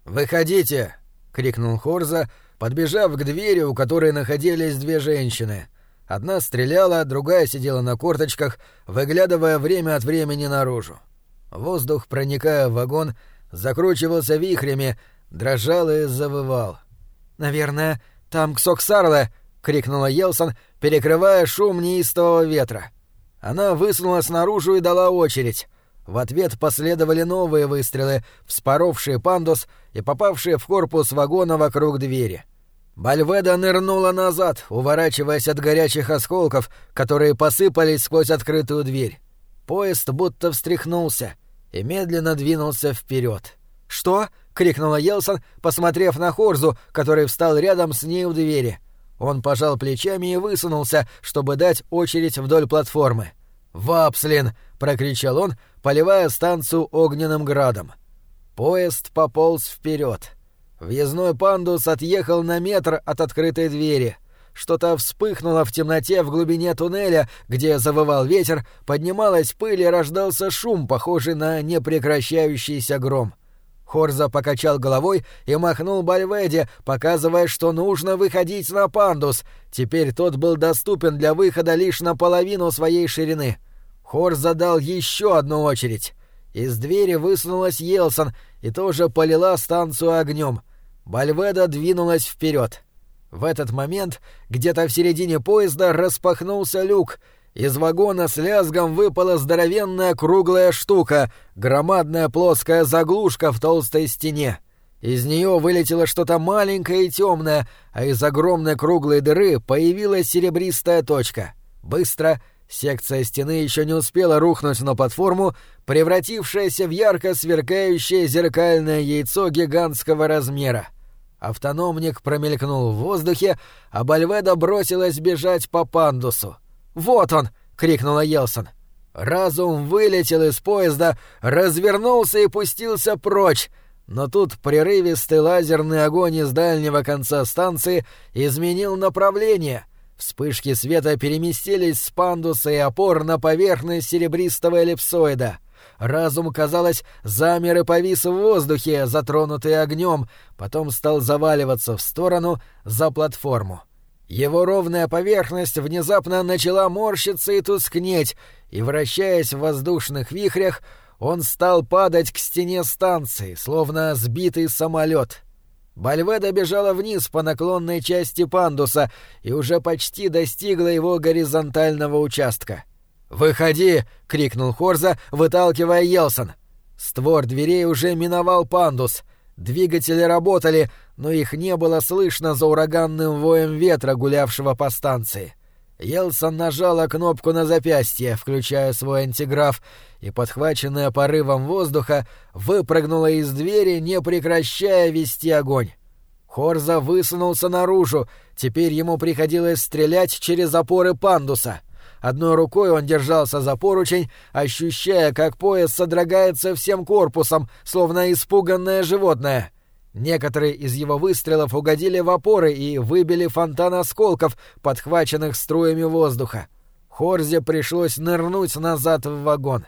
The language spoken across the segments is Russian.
«Выходите!» — крикнул Хорза, подбежав к двери, у которой находились две женщины. Одна стреляла, другая сидела на корточках, выглядывая время от времени наружу. Воздух, проникая в вагон, закручивался вихрями, дрожал и завывал. «Наверное, там Ксоксарле!» — крикнула Йелсон, перекрывая шум неистового ветра. Она высунулась наружу и дала очередь. В ответ последовали новые выстрелы, вспоровшие пандус и попавшие в корпус вагона вокруг двери. Бальведа нырнула назад, уворачиваясь от горячих осколков, которые посыпались сквозь открытую дверь. Поезд будто встряхнулся и медленно двинулся вперед. «Что?» — крикнула Йелсон, посмотрев на Хорзу, который встал рядом с ней у двери. Он пожал плечами и высунулся, чтобы дать очередь вдоль платформы. «Вапслин!» — прокричал он, поливая станцию огненным градом. Поезд пополз вперед. Въездной пандус отъехал на метр от открытой двери. Что-то вспыхнуло в темноте в глубине туннеля, где завывал ветер, поднималась пыль и рождался шум, похожий на непрекращающийся гром. Хорза покачал головой и махнул Бальведе, показывая, что нужно выходить на пандус. Теперь тот был доступен для выхода лишь наполовину своей ширины. Хорза дал еще одну очередь. Из двери высунулась Йелсон и тоже полила станцию огнем. Бальведа двинулась вперед. В этот момент где-то в середине поезда распахнулся люк. Из вагона с лязгом выпала здоровенная круглая штука, громадная плоская заглушка в толстой стене. Из нее вылетело что-то маленькое и темное, а из огромной круглой дыры появилась серебристая точка. Быстро секция стены еще не успела рухнуть на платформу, превратившаяся в ярко сверкающее зеркальное яйцо гигантского размера. Автономник промелькнул в воздухе, а Бальведа бросилась бежать по пандусу. «Вот он!» — крикнула Йелсон. Разум вылетел из поезда, развернулся и пустился прочь, но тут прерывистый лазерный огонь из дальнего конца станции изменил направление. Вспышки света переместились с пандуса и опор на поверхность серебристого эллипсоида. Разум, казалось, замер и повис в воздухе, затронутый огнем, потом стал заваливаться в сторону за платформу. Его ровная поверхность внезапно начала морщиться и тускнеть, и, вращаясь в воздушных вихрях, он стал падать к стене станции, словно сбитый самолет. Бальведа бежала вниз по наклонной части пандуса и уже почти достигла его горизонтального участка. «Выходи!» — крикнул Хорза, выталкивая Йелсон. Створ дверей уже миновал пандус. Двигатели работали, но их не было слышно за ураганным воем ветра, гулявшего по станции. Йелсон нажала кнопку на запястье, включая свой антиграф, и, подхваченная порывом воздуха, выпрыгнула из двери, не прекращая вести огонь. Хорза высунулся наружу, теперь ему приходилось стрелять через опоры пандуса. Одной рукой он держался за поручень, ощущая, как поезд содрогается всем корпусом, словно испуганное животное. Некоторые из его выстрелов угодили в опоры и выбили фонтан осколков, подхваченных струями воздуха. Хорзе пришлось нырнуть назад в вагон.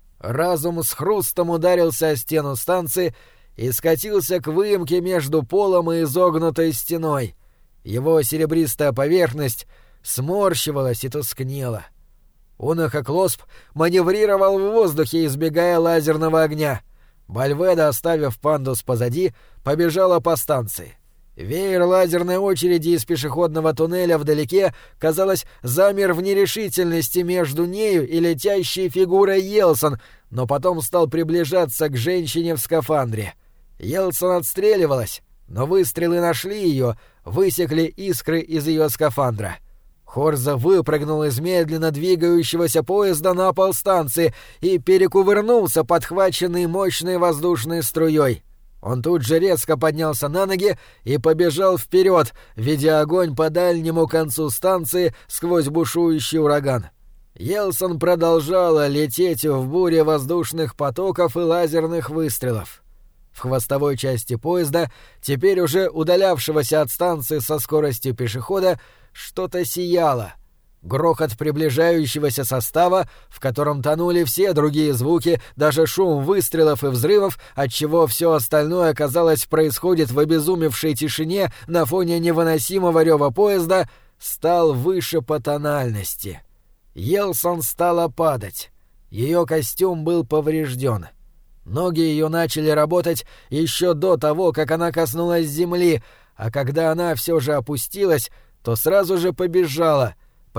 Разум с хрустом ударился о стену станции и скатился к выемке между полом и изогнутой стеной. Его серебристая поверхность сморщивалась и тускнела. Унахоклосп маневрировал в воздухе, избегая лазерного огня. Бальведа, оставив пандус позади, побежала по станции. Веер лазерной очереди из пешеходного туннеля вдалеке, казалось, замер в нерешительности между нею и летящей фигурой Йелсон, но потом стал приближаться к женщине в скафандре. Йелсон отстреливалась, но выстрелы нашли ее, высекли искры из ее скафандра. Хорза выпрыгнул из медленно двигающегося поезда на пол станции и перекувырнулся, подхваченный мощной воздушной струей. Он тут же резко поднялся на ноги и побежал вперед, ведя огонь по дальнему концу станции сквозь бушующий ураган. Йелсон продолжала лететь в буре воздушных потоков и лазерных выстрелов. В хвостовой части поезда, теперь уже удалявшегося от станции со скоростью пешехода, что-то сияло. Грохот приближающегося состава, в котором тонули все другие звуки, даже шум выстрелов и взрывов, отчего все остальное, казалось, происходит в обезумевшей тишине на фоне невыносимого рёва поезда, стал выше по тональности. Йелсон стала падать. Ее костюм был поврежден. Ноги ее начали работать еще до того, как она коснулась земли, а когда она все же опустилась, то сразу же побежала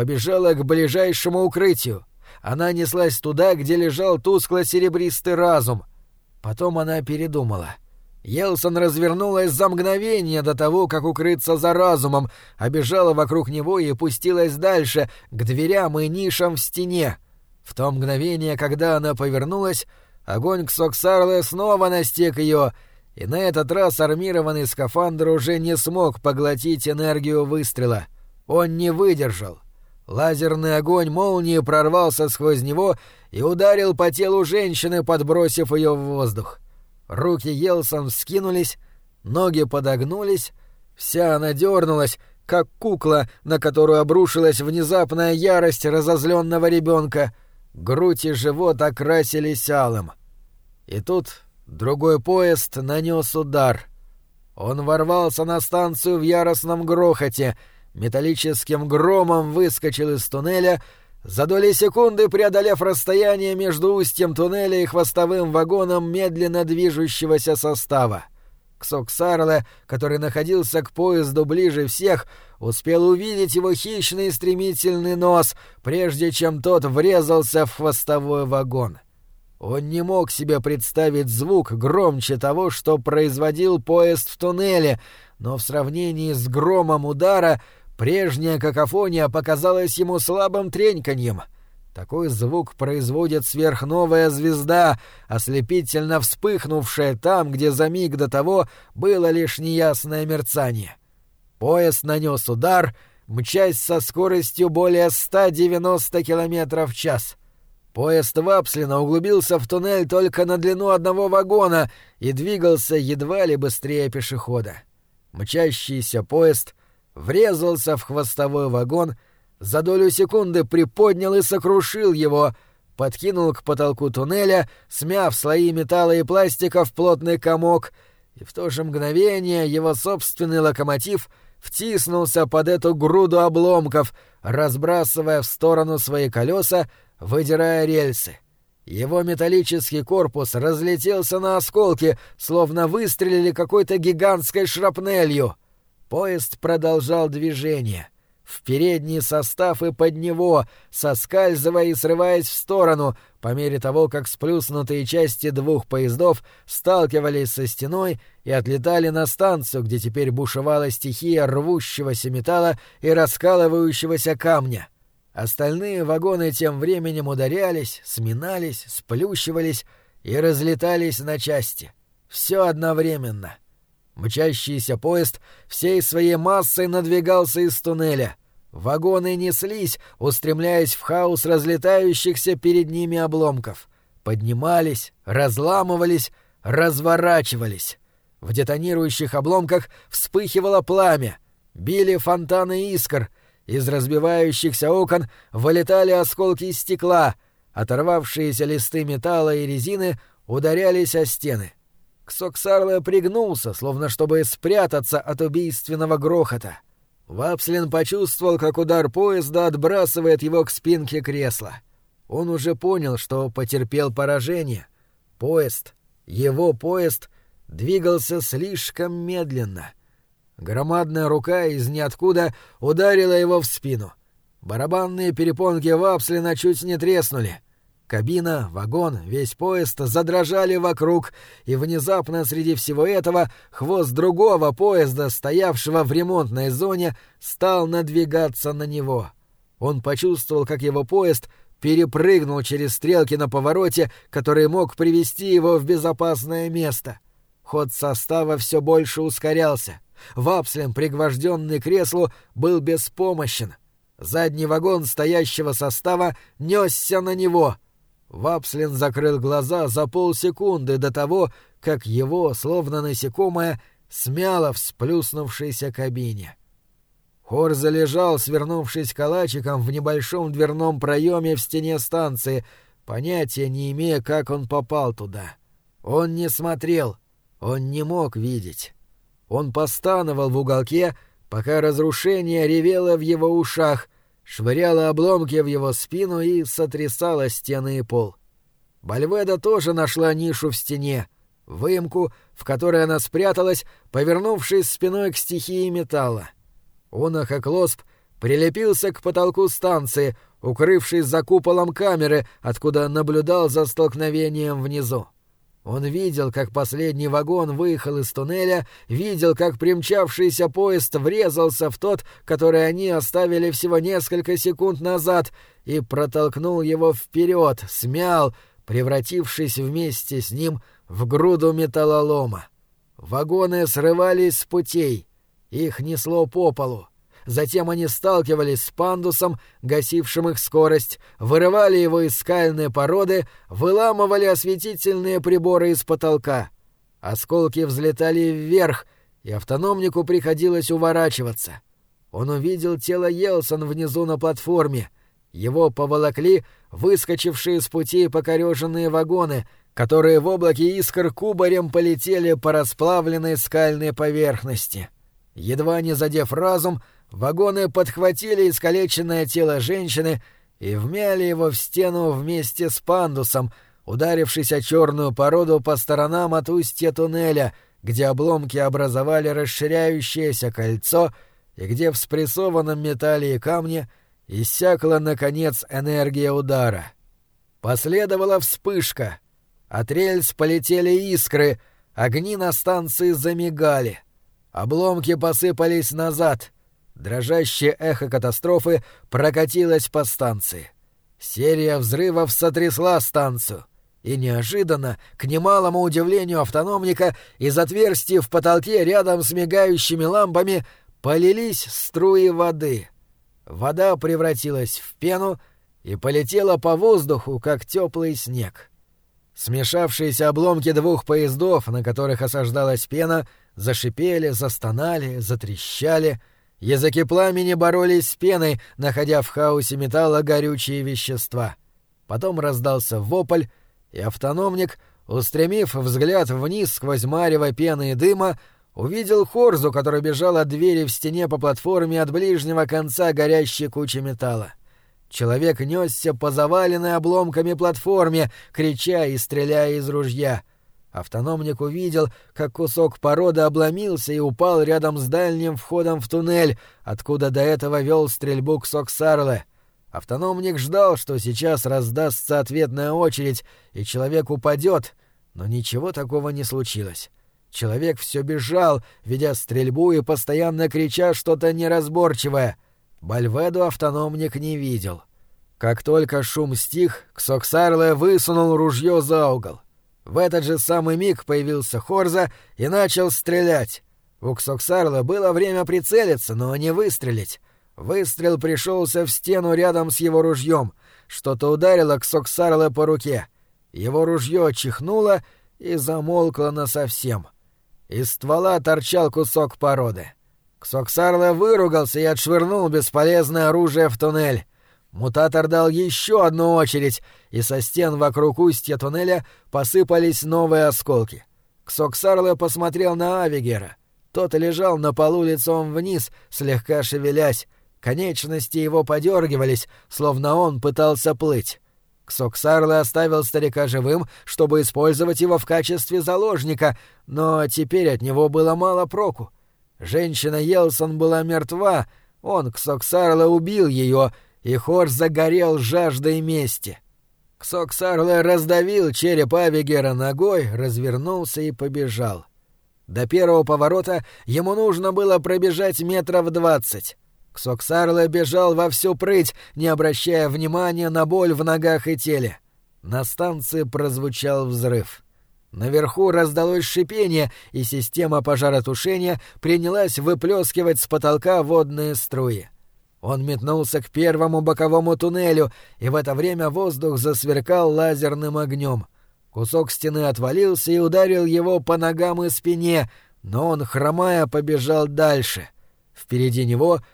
к ближайшему укрытию. Она неслась туда, где лежал тускло-серебристый разум. Потом она передумала. Йелсон развернулась за мгновение до того, как укрыться за разумом, обежала вокруг него и пустилась дальше, к дверям и нишам в стене. В то мгновение, когда она повернулась, огонь Ксоксарлы снова настиг ее, и на этот раз армированный скафандр уже не смог поглотить энергию выстрела. Он не выдержал. Лазерный огонь молнии прорвался сквозь него и ударил по телу женщины, подбросив ее в воздух. Руки Йелсон вскинулись, ноги подогнулись, вся она дернулась, как кукла, на которую обрушилась внезапная ярость разозленного ребенка. Грудь и живот окрасились алым. И тут другой поезд нанес удар. Он ворвался на станцию в яростном грохоте, металлическим громом выскочил из туннеля, за доли секунды преодолев расстояние между устьем туннеля и хвостовым вагоном медленно движущегося состава. Ксоксарле, который находился к поезду ближе всех, успел увидеть его хищный и стремительный нос, прежде чем тот врезался в хвостовой вагон. Он не мог себе представить звук громче того, что производил поезд в туннеле, но в сравнении с громом удара прежняя какофония показалась ему слабым треньканьем. Такой звук производит сверхновая звезда, ослепительно вспыхнувшая там, где за миг до того было лишь неясное мерцание. Поезд нанес удар, мчась со скоростью более 190 км в час. Поезд Вапслина углубился в туннель только на длину одного вагона и двигался едва ли быстрее пешехода. Мчащийся поезд врезался в хвостовой вагон, за долю секунды приподнял и сокрушил его, подкинул к потолку туннеля, смяв слои металла и пластика в плотный комок, и в то же мгновение его собственный локомотив втиснулся под эту груду обломков, разбрасывая в сторону свои колеса, выдирая рельсы. Его металлический корпус разлетелся на осколки, словно выстрелили какой-то гигантской шрапнелью. Поезд продолжал движение. В передний состав и под него, соскальзывая и срываясь в сторону, по мере того, как сплюснутые части двух поездов сталкивались со стеной и отлетали на станцию, где теперь бушевала стихия рвущегося металла и раскалывающегося камня. Остальные вагоны тем временем ударялись, сминались, сплющивались и разлетались на части. Все одновременно. Мчащийся поезд всей своей массой надвигался из туннеля. Вагоны неслись, устремляясь в хаос разлетающихся перед ними обломков. Поднимались, разламывались, разворачивались. В детонирующих обломках вспыхивало пламя. Били фонтаны искр. Из разбивающихся окон вылетали осколки стекла. Оторвавшиеся листы металла и резины ударялись о стены. Ксоксарле пригнулся, словно чтобы спрятаться от убийственного грохота. Вапслин почувствовал, как удар поезда отбрасывает его к спинке кресла. Он уже понял, что потерпел поражение. Поезд, его поезд, двигался слишком медленно. Громадная рука из ниоткуда ударила его в спину. Барабанные перепонки Вапслина чуть не треснули. Кабина, вагон, весь поезд задрожали вокруг, и внезапно среди всего этого хвост другого поезда, стоявшего в ремонтной зоне, стал надвигаться на него. Он почувствовал, как его поезд перепрыгнул через стрелки на повороте, который мог привести его в безопасное место. Ход состава все больше ускорялся. Вапслин, пригвожденный к креслу, был беспомощен. Задний вагон стоящего состава несся на него. Вапслин закрыл глаза за полсекунды до того, как его, словно насекомое, смяло в сплюснувшейся кабине. Хорза лежал, свернувшись калачиком в небольшом дверном проеме в стене станции, понятия не имея, как он попал туда. Он не смотрел, он не мог видеть. Он постановал в уголке, пока разрушение ревело в его ушах, швыряло обломки в его спину и сотрясало стены и пол. Бальведа тоже нашла нишу в стене, выемку, в которой она спряталась, повернувшись спиной к стихии металла. Унахоклосп прилепился к потолку станции, укрывшись за куполом камеры, откуда наблюдал за столкновением внизу. Он видел, как последний вагон выехал из туннеля, видел, как примчавшийся поезд врезался в тот, который они оставили всего несколько секунд назад, и протолкнул его вперед, смял, превратившись вместе с ним в груду металлолома. Вагоны срывались с путей, их несло по полу. Затем они сталкивались с пандусом, гасившим их скорость, вырывали его из скальной породы, выламывали осветительные приборы из потолка. Осколки взлетали вверх, и автономнику приходилось уворачиваться. Он увидел тело Йелсон внизу на платформе. Его поволокли выскочившие с пути покореженные вагоны, которые в облаке искр кубарем полетели по расплавленной скальной поверхности. Едва не задев разум, вагоны подхватили искалеченное тело женщины и вмяли его в стену вместе с пандусом, ударившись о черную породу по сторонам от устья туннеля, где обломки образовали расширяющееся кольцо и где в спрессованном металле и камне иссякла, наконец, энергия удара. Последовала вспышка. От рельс полетели искры, огни на станции замигали. Обломки посыпались назад. Дрожащее эхо катастрофы прокатилось по станции. Серия взрывов сотрясла станцию. И неожиданно, к немалому удивлению автономника, из отверстий в потолке рядом с мигающими лампами полились струи воды. Вода превратилась в пену и полетела по воздуху, как теплый снег. Смешавшиеся обломки двух поездов, на которых осаждалась пена, зашипели, застонали, затрещали. Языки пламени боролись с пеной, находя в хаосе металла горючие вещества. Потом раздался вопль, и автономник, устремив взгляд вниз сквозь марево пены и дыма, увидел Хорзу, который бежал от двери в стене по платформе от ближнего конца горящей кучи металла. Человек несся по заваленной обломками платформе, крича и стреляя из ружья. Автономник увидел, как кусок породы обломился и упал рядом с дальним входом в туннель, откуда до этого вел стрельбу Ксоксарле. Автономник ждал, что сейчас раздастся ответная очередь, и человек упадет, но ничего такого не случилось. Человек все бежал, ведя стрельбу и постоянно крича что-то неразборчивое. Бальведу автономник не видел. Как только шум стих, Ксоксарле высунул ружье за угол. В этот же самый миг появился Хорза и начал стрелять. У Ксоксарле было время прицелиться, но не выстрелить. Выстрел пришелся в стену рядом с его ружьем. Что-то ударило Ксоксарле по руке. Его ружье чихнуло и замолкло насовсем. Из ствола торчал кусок породы. Ксоксарле выругался и отшвырнул бесполезное оружие в туннель. Мутатор дал еще одну очередь, и со стен вокруг устья туннеля посыпались новые осколки. Ксоксарле посмотрел на Авигера. Тот лежал на полу лицом вниз, слегка шевелясь. Конечности его подергивались, словно он пытался плыть. Ксоксарле оставил старика живым, чтобы использовать его в качестве заложника, но теперь от него было мало проку. Женщина Йелсон была мертва, он, Ксоксарле, убил ее, и Хорс загорел жаждой мести. Ксоксарле раздавил череп Авигера ногой, развернулся и побежал. До первого поворота ему нужно было пробежать 20 метров. Ксоксарле бежал во всю прыть, не обращая внимания на боль в ногах и теле. На станции прозвучал взрыв. Наверху раздалось шипение, и система пожаротушения принялась выплескивать с потолка водные струи. Он метнулся к первому боковому туннелю, и в это время воздух засверкал лазерным огнем. Кусок стены отвалился и ударил его по ногам и спине, но он, хромая, побежал дальше. Впереди него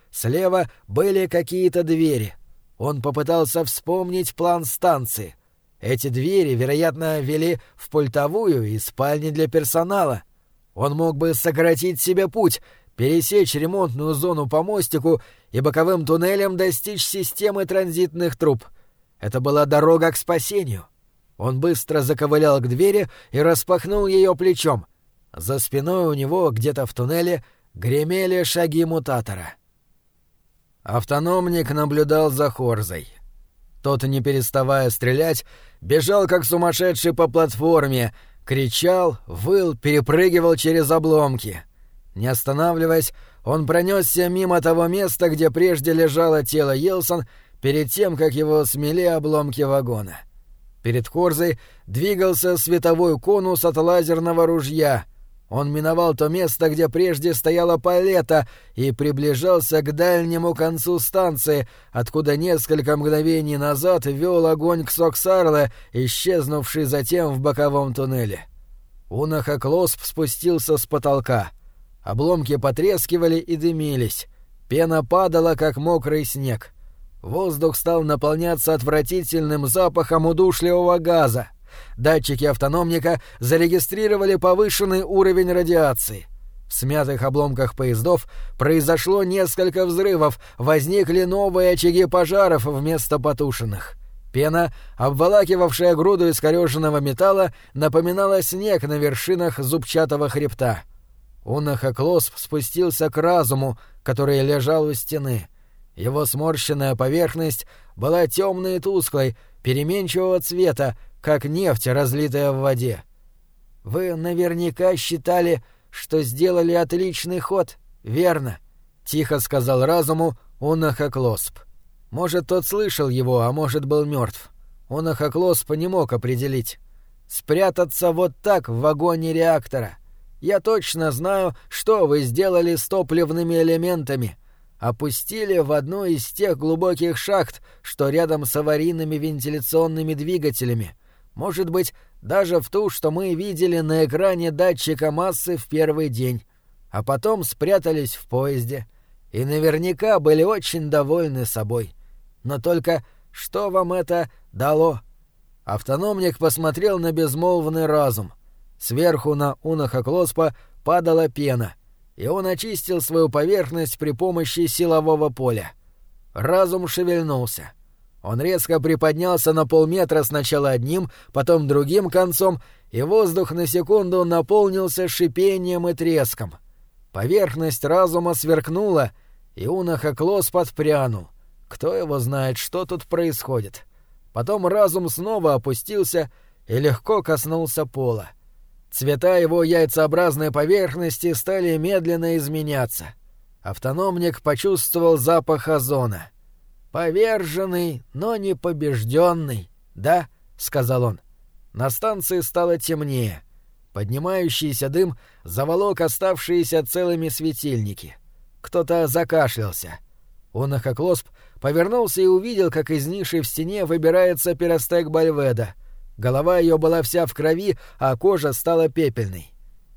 слева были какие-то двери. Он попытался вспомнить план станции. Эти двери, вероятно, вели в пультовую и спальни для персонала. Он мог бы сократить себе путь, пересечь ремонтную зону по мостику и боковым туннелем достичь системы транзитных труб. Это была дорога к спасению. Он быстро заковылял к двери и распахнул ее плечом. За спиной у него, где-то в туннеле, гремели шаги мутатора. Автономник наблюдал за Хорзой. Тот, не переставая стрелять, бежал как сумасшедший по платформе, кричал, выл, перепрыгивал через обломки. Не останавливаясь, он пронесся мимо того места, где прежде лежало тело Йелсон, перед тем, как его смели обломки вагона. Перед Хорзой двигался световой конус от лазерного ружья. Он миновал то место, где прежде стояла палета, и приближался к дальнему концу станции, откуда несколько мгновений назад вел огонь Ксоксарле, исчезнувший затем в боковом туннеле. Унахаклосп спустился с потолка. Обломки потрескивали и дымились. Пена падала, как мокрый снег. Воздух стал наполняться отвратительным запахом удушливого газа. Датчики автономника зарегистрировали повышенный уровень радиации. В смятых обломках поездов произошло несколько взрывов, возникли новые очаги пожаров вместо потушенных. Пена, обволакивавшая груду искорёженного металла, напоминала снег на вершинах зубчатого хребта. Унахаклосп спустился к разуму, который лежал у стены. Его сморщенная поверхность была темной и тусклой, переменчивого цвета, как нефть, разлитая в воде. «Вы наверняка считали, что сделали отличный ход, верно?» — тихо сказал разуму Унахаклосп. Может, тот слышал его, а может, был мертв. Унахаклосп не мог определить. «Спрятаться вот так в вагоне реактора. Я точно знаю, что вы сделали с топливными элементами. Опустили в одну из тех глубоких шахт, что рядом с аварийными вентиляционными двигателями. Может быть, даже в ту, что мы видели на экране датчика массы в первый день. А потом спрятались в поезде. И наверняка были очень довольны собой. Но только что вам это дало?» Автономник посмотрел на безмолвный разум. Сверху на Унахаклоспа падала пена, и он очистил свою поверхность при помощи силового поля. Разум шевельнулся. Он резко приподнялся на полметра сначала одним, потом другим концом, и воздух на секунду наполнился шипением и треском. Поверхность разума сверкнула, и Унахаклосп отпрянул. Кто его знает, что тут происходит. Потом разум снова опустился и легко коснулся пола. Цвета его яйцеобразной поверхности стали медленно изменяться. Автономник почувствовал запах озона. «Поверженный, но не побежденный, да?» — сказал он. На станции стало темнее. Поднимающийся дым заволок оставшиеся целыми светильники. Кто-то закашлялся. Унахаклосп повернулся и увидел, как из ниши в стене выбирается Пиростек Бальведа. Голова ее была вся в крови, а кожа стала пепельной.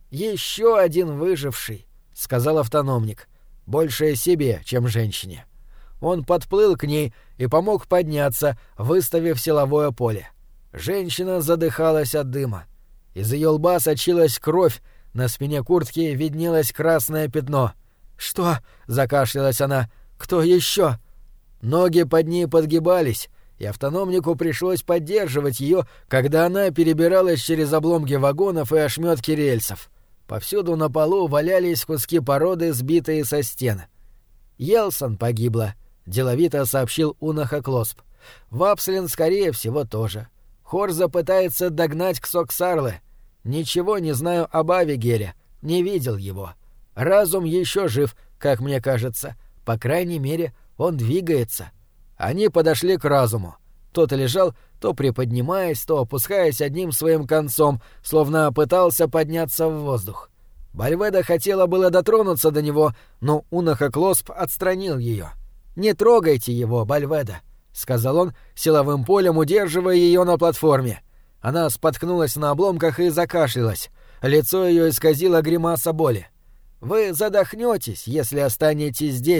«Еще один выживший», — сказал автономник. «Больше себе, чем женщине». Он подплыл к ней и помог подняться, выставив силовое поле. Женщина задыхалась от дыма. Из ее лба сочилась кровь, на спине куртки виднелось красное пятно. «Что?» — закашлялась она. «Кто еще?» Ноги под ней подгибались, и автономнику пришлось поддерживать ее, когда она перебиралась через обломки вагонов и ошметки рельсов. Повсюду на полу валялись куски породы, сбитые со стен. «Йелсон погибла», — деловито сообщил Унахаклосп. «Вапслин, скорее всего, тоже. Хорза пытается догнать Ксоксарле. Ничего не знаю об Авигере, не видел его. Разум еще жив, как мне кажется. По крайней мере, он двигается». Они подошли к разуму. Тот лежал, то приподнимаясь, то опускаясь одним своим концом, словно пытался подняться в воздух. Бальведа хотела было дотронуться до него, но Унахаклосп отстранил ее. «Не трогайте его, Бальведа», — сказал он, силовым полем удерживая ее на платформе. Она споткнулась на обломках и закашлялась. Лицо ее исказило гримаса боли. «Вы задохнетесь, если останетесь здесь,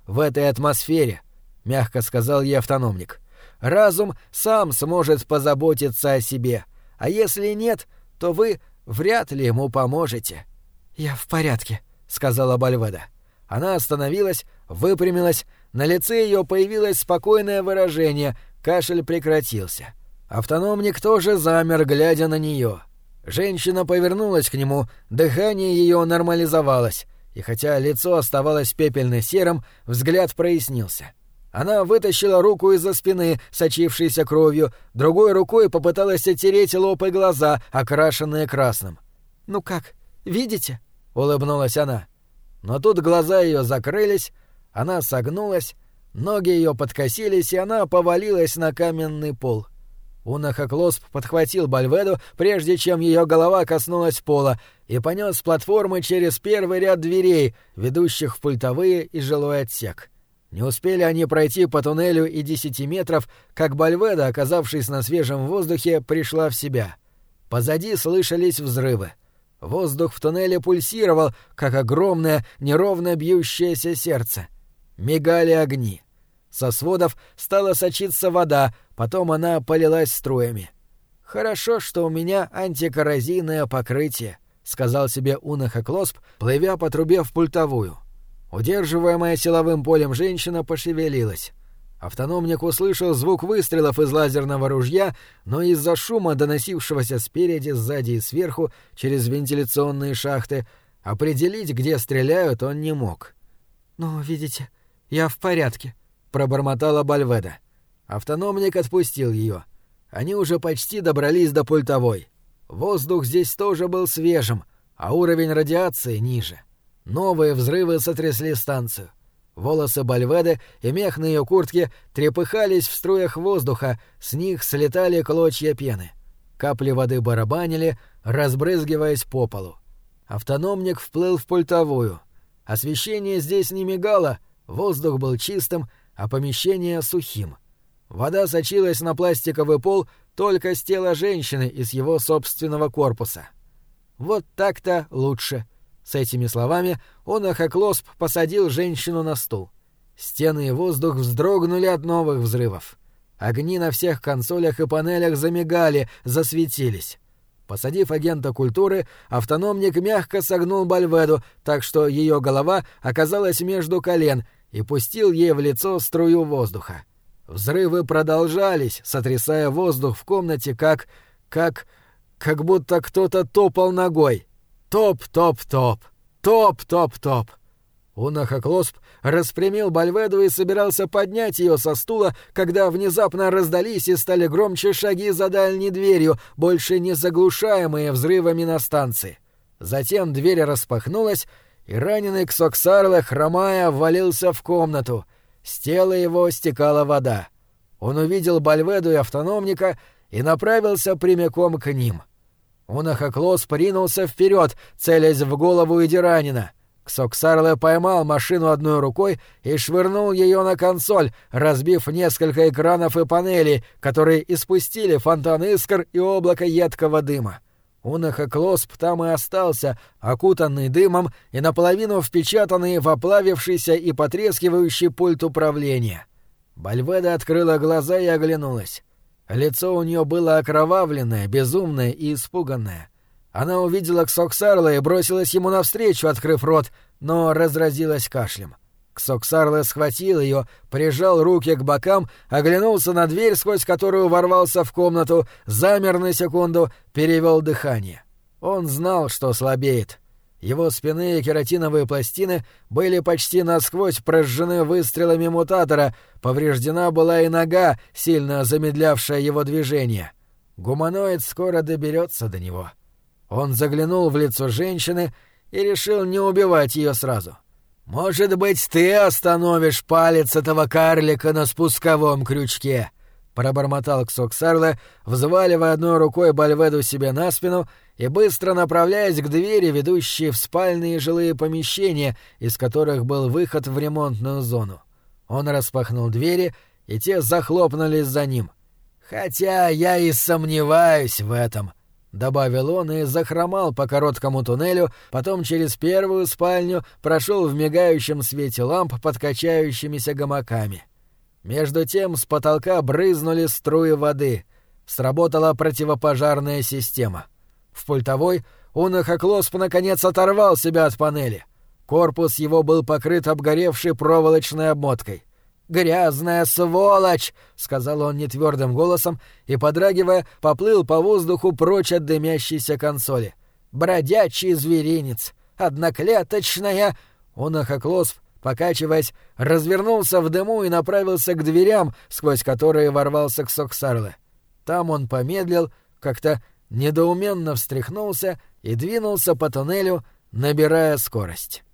в этой атмосфере», — мягко сказал ей автономник. «Разум сам сможет позаботиться о себе, а если нет, то вы вряд ли ему поможете». «Я в порядке», — сказала Бальведа. Она остановилась, выпрямилась, на лице ее появилось спокойное выражение, кашель прекратился. Автономник тоже замер, глядя на нее. Женщина повернулась к нему, дыхание ее нормализовалось, и хотя лицо оставалось пепельно-серым, взгляд прояснился. Она вытащила руку из-за спины, сочившейся кровью, другой рукой попыталась оттереть лоб и глаза, окрашенные красным. «Ну как, видите?» — улыбнулась она. Но тут глаза ее закрылись, она согнулась, ноги ее подкосились, и она повалилась на каменный пол. Унахаклосп подхватил Бальведу, прежде чем ее голова коснулась пола, и понес с платформы через первый ряд дверей, ведущих в пультовые и жилой отсек. Не успели они пройти по туннелю и 10 метров, как Бальведа, оказавшись на свежем воздухе, пришла в себя. Позади слышались взрывы. Воздух в туннеле пульсировал, как огромное, неровно бьющееся сердце. Мигали огни. Со сводов стала сочиться вода, потом она полилась струями. «Хорошо, что у меня антикоррозийное покрытие», — сказал себе Унахаклосп, плывя по трубе в пультовую. Удерживаемая силовым полем женщина пошевелилась. Автономник услышал звук выстрелов из лазерного ружья, но из-за шума, доносившегося спереди, сзади и сверху, через вентиляционные шахты, определить, где стреляют, он не мог. «Ну, видите, я в порядке», — пробормотала Бальведа. Автономник отпустил ее. Они уже почти добрались до пультовой. Воздух здесь тоже был свежим, а уровень радиации ниже. Новые взрывы сотрясли станцию. Волосы Бальведы и мех на ее куртке трепыхались в струях воздуха, с них слетали клочья пены. Капли воды барабанили, разбрызгиваясь по полу. Автономник вплыл в пультовую. Освещение здесь не мигало, воздух был чистым, а помещение сухим. Вода сочилась на пластиковый пол только с тела женщины и с его собственного корпуса. «Вот так-то лучше». С этими словами Унахаклосп посадил женщину на стул. Стены и воздух вздрогнули от новых взрывов. Огни на всех консолях и панелях замигали, засветились. Посадив агента культуры, автономник мягко согнул Бальведу, так что ее голова оказалась между колен, и пустил ей в лицо струю воздуха. Взрывы продолжались, сотрясая воздух в комнате, как будто кто-то топал ногой. Топ-топ-топ! Топ-топ-топ! Унахаклосп распрямил Бальведу и собирался поднять ее со стула, когда внезапно раздались и стали громче шаги за дальней дверью, больше не заглушаемые взрывами на станции. Затем дверь распахнулась, и раненый Ксоксарле, хромая, ввалился в комнату. С тела его стекала вода. Он увидел Бальведу и автономника и направился прямиком к ним. Унахаклосп ринулся вперед, целясь в голову Идиранина. Ксоксарле поймал машину одной рукой и швырнул ее на консоль, разбив несколько экранов и панелей, которые испустили фонтан искр и облако едкого дыма. Унахаклосп там и остался, окутанный дымом и наполовину впечатанный в оплавившийся и потрескивающий пульт управления. Бальведа открыла глаза и оглянулась. Лицо у нее было окровавленное, безумное и испуганное. Она увидела Ксоксарла и бросилась ему навстречу, открыв рот, но разразилась кашлем. Ксоксарле схватил ее, прижал руки к бокам, оглянулся на дверь, сквозь которую ворвался в комнату, замер на секунду, перевел дыхание. Он знал, что слабеет. Его спинные кератиновые пластины были почти насквозь прожжены выстрелами мутатора, повреждена была и нога, сильно замедлявшая его движение. Гуманоид скоро доберется до него. Он заглянул в лицо женщины и решил не убивать ее сразу. «Может быть, ты остановишь палец этого карлика на спусковом крючке?» — пробормотал Ксоксарле, взваливая одной рукой Бальведу себе на спину и быстро направляясь к двери, ведущей в спальные жилые помещения, из которых был выход в ремонтную зону. Он распахнул двери, и те захлопнулись за ним. «Хотя я и сомневаюсь в этом», — добавил он и захромал по короткому туннелю, потом через первую спальню прошел в мигающем свете ламп под качающимися гамаками. Между тем с потолка брызнули струи воды. Сработала противопожарная система. В пультовой Унаха Клосп наконец оторвал себя от панели. Корпус его был покрыт обгоревшей проволочной обмоткой. «Грязная сволочь!» — сказал он нетвёрдым голосом и, подрагивая, поплыл по воздуху прочь от дымящейся консоли. «Бродячий зверинец! Одноклеточная!» Унаха Клосп, покачиваясь, развернулся в дыму и направился к дверям, сквозь которые ворвался к Соксарле. Там он помедлил, как-то недоуменно встряхнулся и двинулся по туннелю, набирая скорость.